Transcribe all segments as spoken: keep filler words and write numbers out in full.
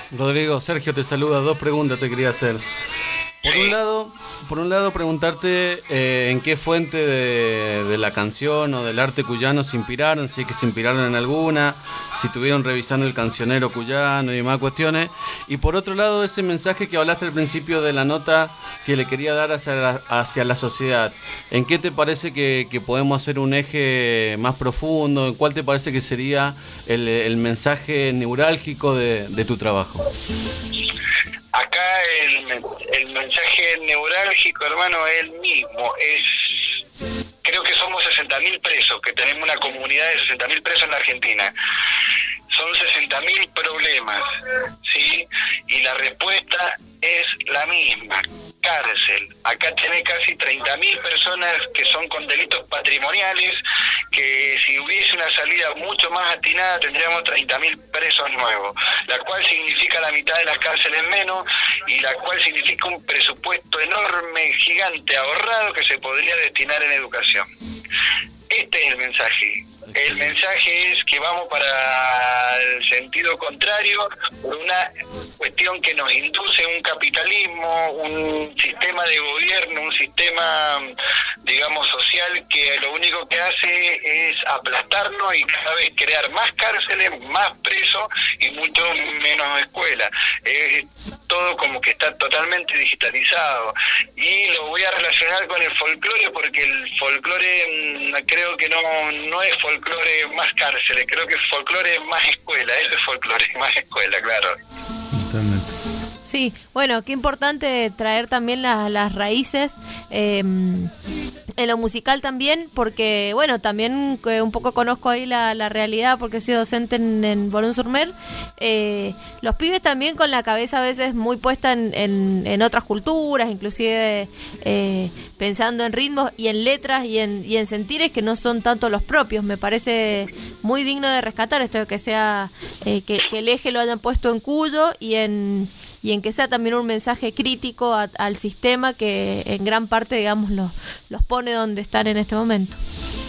Rodrigo, Sergio te saluda. Dos preguntas te quería hacer. Por un lado, por un lado preguntarte eh, en qué fuente de, de la canción o del arte cuyano se inspiraron, si es que se inspiraron en alguna, si estuvieron revisando el cancionero cuyano y demás cuestiones. Y por otro lado, ese mensaje que hablaste al principio de la nota que le quería dar hacia la, hacia la sociedad. ¿En qué te parece que, que podemos hacer un eje más profundo? ¿En cuál te parece que sería el, el mensaje neurálgico de, de tu trabajo? Acá el, el mensaje neurálgico, hermano, es el mismo. Es, creo que somos sesenta mil presos, que tenemos una comunidad de sesenta mil presos en la Argentina. Son sesenta mil problemas, ¿sí? Y la respuesta es la misma, cárcel. Acá tenés casi treinta mil personas que son con delitos patrimoniales, que si hubiese una salida mucho más atinada tendríamos treinta mil presos nuevos, la cual significa la mitad de las cárceles menos y la cual significa un presupuesto enorme, gigante, ahorrado que se podría destinar en educación. Este es el mensaje. El mensaje es que vamos para el sentido contrario por una cuestión que nos induce un capitalismo, un sistema de gobierno, un sistema, digamos, social que lo único que hace es aplastarnos y cada vez crear más cárceles, más presos y mucho menos escuelas. Es todo como que está totalmente digitalizado. Y lo voy a relacionar con el folclore porque el folclore creo que no, no es folclore más cárceles, creo que folclore es más escuela, eso es folclore más escuela, claro. Totalmente. Sí, bueno, qué importante traer también las, las raíces eh, en lo musical también, porque bueno, también eh, un poco conozco ahí la, la realidad porque he sido docente en, en Boulogne-sur-Mer. Eh, los pibes también con la cabeza a veces muy puesta en, en, en otras culturas, inclusive eh, pensando en ritmos y en letras y en, y en sentires que no son tanto los propios. Me parece muy digno de rescatar esto de que sea eh, que, que el eje lo hayan puesto en Cuyo y en y en que sea también un mensaje crítico a, al sistema que en gran parte, digamos, los, los pone donde están en este momento.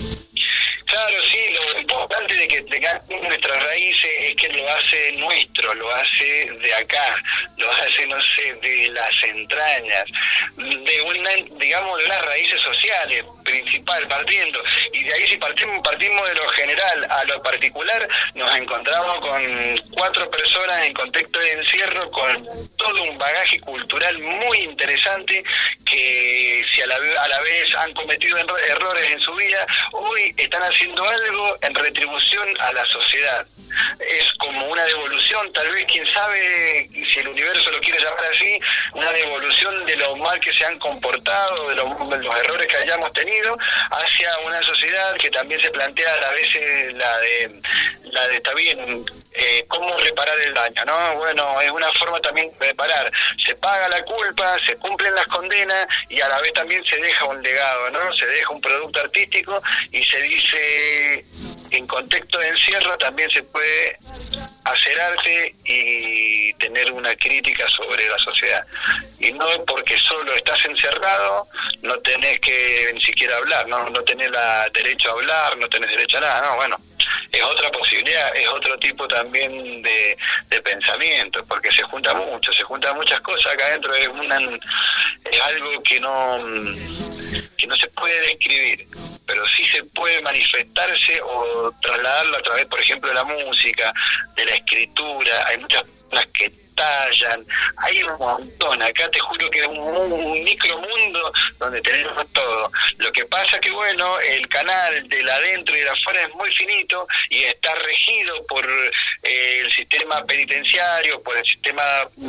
Claro, sí, lo importante de que tengamos nuestras raíces es que lo hace nuestro, lo hace de acá, lo hace, no sé, de las entrañas, de una, digamos, de unas raíces sociales, principal, partiendo, y de ahí si partimos, partimos de lo general a lo particular, nos encontramos con cuatro personas en contexto de encierro, con todo un bagaje cultural muy interesante, que si a la, a la vez han cometido errores en su vida, hoy están haciendo algo en retribución a la sociedad. Es como una devolución, tal vez, quién sabe si el universo lo quiere llamar así, una devolución de lo mal que se han comportado, de, lo, de los errores que hayamos tenido, hacia una sociedad que también se plantea a veces la de, la de está bien, eh, cómo reparar el daño, ¿no? Bueno, es una forma también de reparar. Se paga la culpa, se cumplen las condenas y a la vez también se deja un legado, ¿no? Se deja un producto artístico y se dice, en contexto de encierro también se puede hacer arte y tener una crítica sobre la sociedad. Y no porque solo estás encerrado, no tenés que ni siquiera hablar, no, no tenés la derecho a hablar, no tenés derecho a nada, no, bueno. Es otra posibilidad, es otro tipo también de, de pensamiento, porque se junta mucho, se juntan muchas cosas acá adentro, es, una, es algo que no, que no se puede describir, pero sí se puede manifestarse o trasladarlo a través, por ejemplo, de la música, de la escritura. Hay muchas personas que tallan, hay un montón, acá te juro que es un, un micromundo donde tenemos todo. Lo que pasa que bueno, el canal del adentro y de afuera es muy finito y está regido por eh, el sistema penitenciario, por el sistema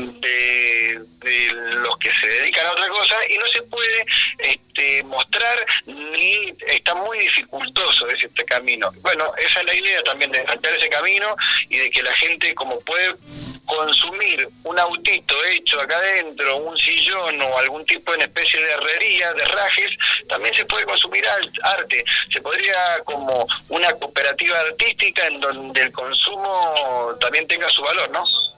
de, de los que se dedican a otra cosa, y no se puede este, mostrar, ni está muy dificultoso ese este camino. Bueno, esa es la idea también, de plantear ese camino y de que la gente, como puede consumir un autito hecho acá adentro, un sillón o algún tipo de una especie de herrería, de rajes, también se puede consumir arte. Se podría, como una cooperativa artística en donde el consumo también tenga su valor, ¿no?